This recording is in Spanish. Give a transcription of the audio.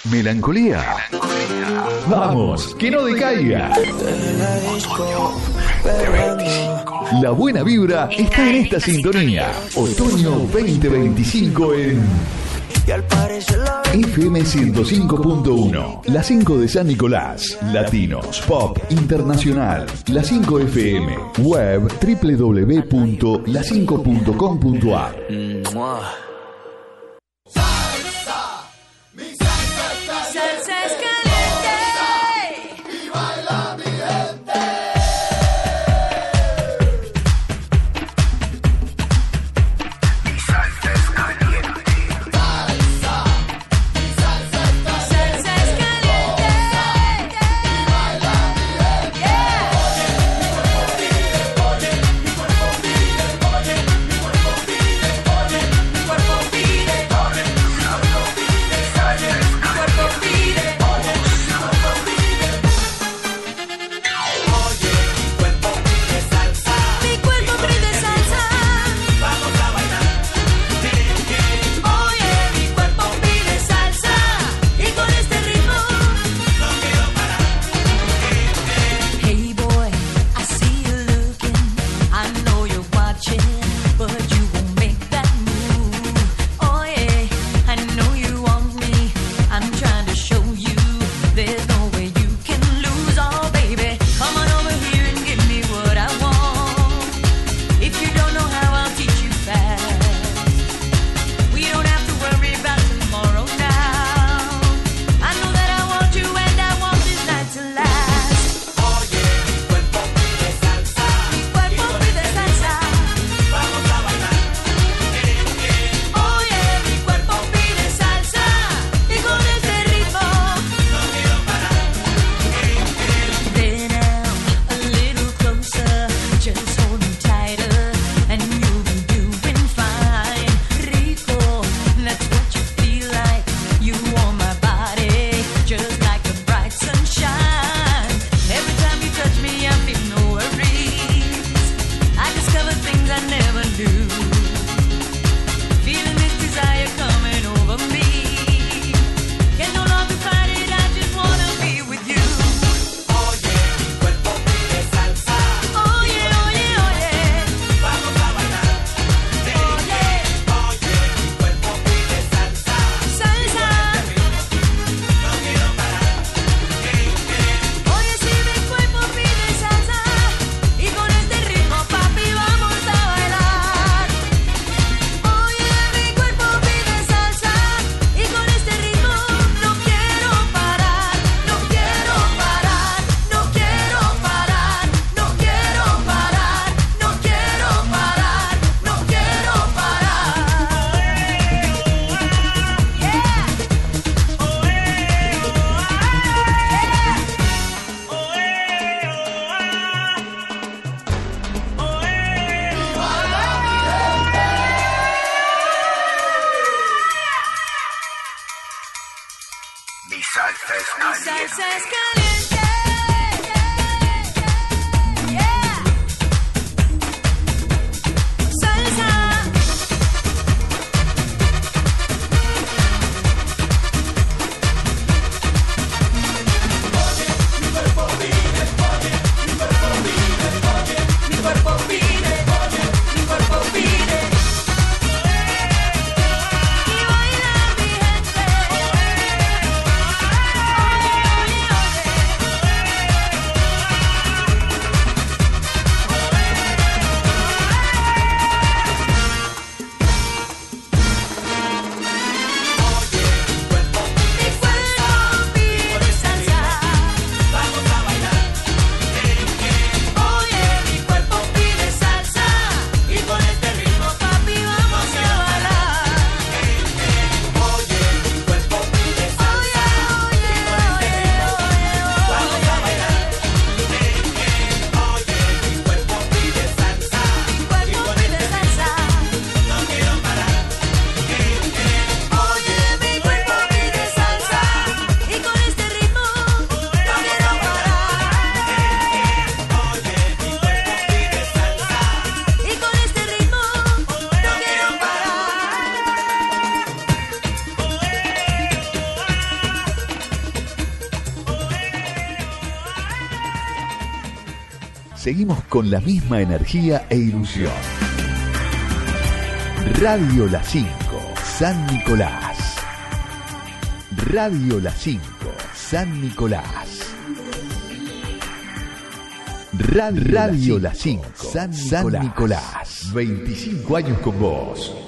Melancolía. Vamos, que no decaiga. La buena vibra está en esta sintonía. Otoño 2025 en FM 105.1. La 5 de San Nicolás. Latinos, Pop, Internacional. La 5 FM. Web www.la5.com.ar. seguimos con la misma energía e ilusión. Radio La 5, San Nicolás. Radio La 5, San Nicolás. Radio La 5, San Nicolás. 25 años con vos.